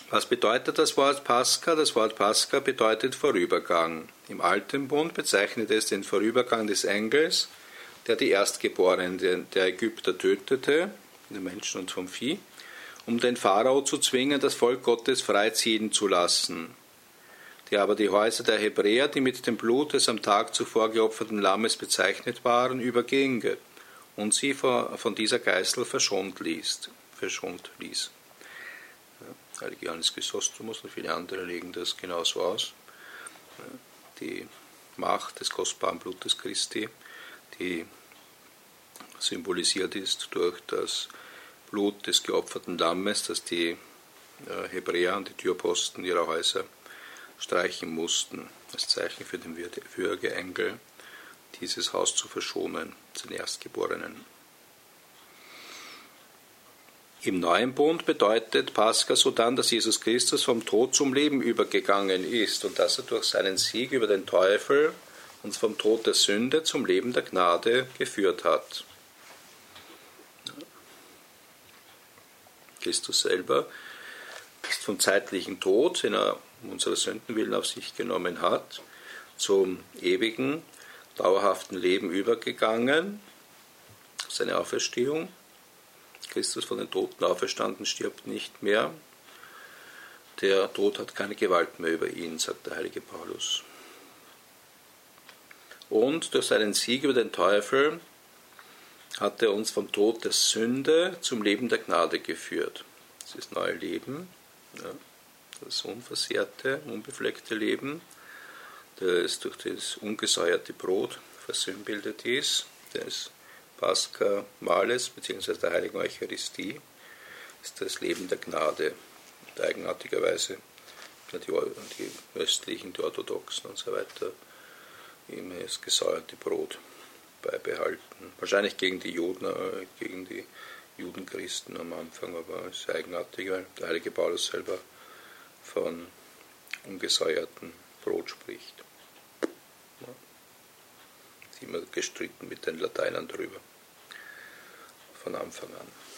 Was bedeutet das Wort Pascha? Das Wort Pascha bedeutet Vorübergang. Im Alten Bund bezeichnet es den Vorübergang des Engels, der die Erstgeborenen der Ägypter tötete, den Menschen und vom Vieh, um den Pharao zu zwingen, das Volk Gottes freiziehen zu lassen, der aber die Häuser der Hebräer, die mit dem Blut des am Tag zuvor geopferten Lammes bezeichnet waren, überging und sie von dieser Geißel verschont ließ. Heilige Johannes Chrysostomus und viele andere legen das genauso aus. Die Macht des kostbaren Blutes Christi, die symbolisiert ist durch das Blut des geopferten Lammes, das die Hebräer an die Türposten ihrer Häuser streichen mussten, als Zeichen für den Würgeengel, dieses Haus zu verschonen, den Erstgeborenen. Im Neuen Bund bedeutet Pascha sodann, dass Jesus Christus vom Tod zum Leben übergegangen ist und dass er durch seinen Sieg über den Teufel uns vom Tod der Sünde zum Leben der Gnade geführt hat. Christus selber ist vom zeitlichen Tod, den er um unsere Sünden willen auf sich genommen hat, zum ewigen, dauerhaften Leben übergegangen. Seine Auferstehung. Christus von den Toten auferstanden, stirbt nicht mehr. Der Tod hat keine Gewalt mehr über ihn, sagt der heilige Paulus. Und durch seinen Sieg über den Teufel hat er uns vom Tod der Sünde zum Leben der Gnade geführt. Das ist das neue Leben, das unversehrte, unbefleckte Leben, das durch das ungesäuerte Brot versinnbildet ist, des Pascha-Mahles bzw. der Heiligen Eucharistie, ist das Leben der Gnade. Und eigenartigerweise die östlichen, die orthodoxen und so weiter immer das gesäuerte Brot beibehalten. Wahrscheinlich gegen die Judenchristen am Anfang, aber es ist eigenartig, weil der heilige Paulus selber von ungesäuertem Brot spricht. Ja. Ist immer gestritten mit den Lateinern drüber, von Anfang an.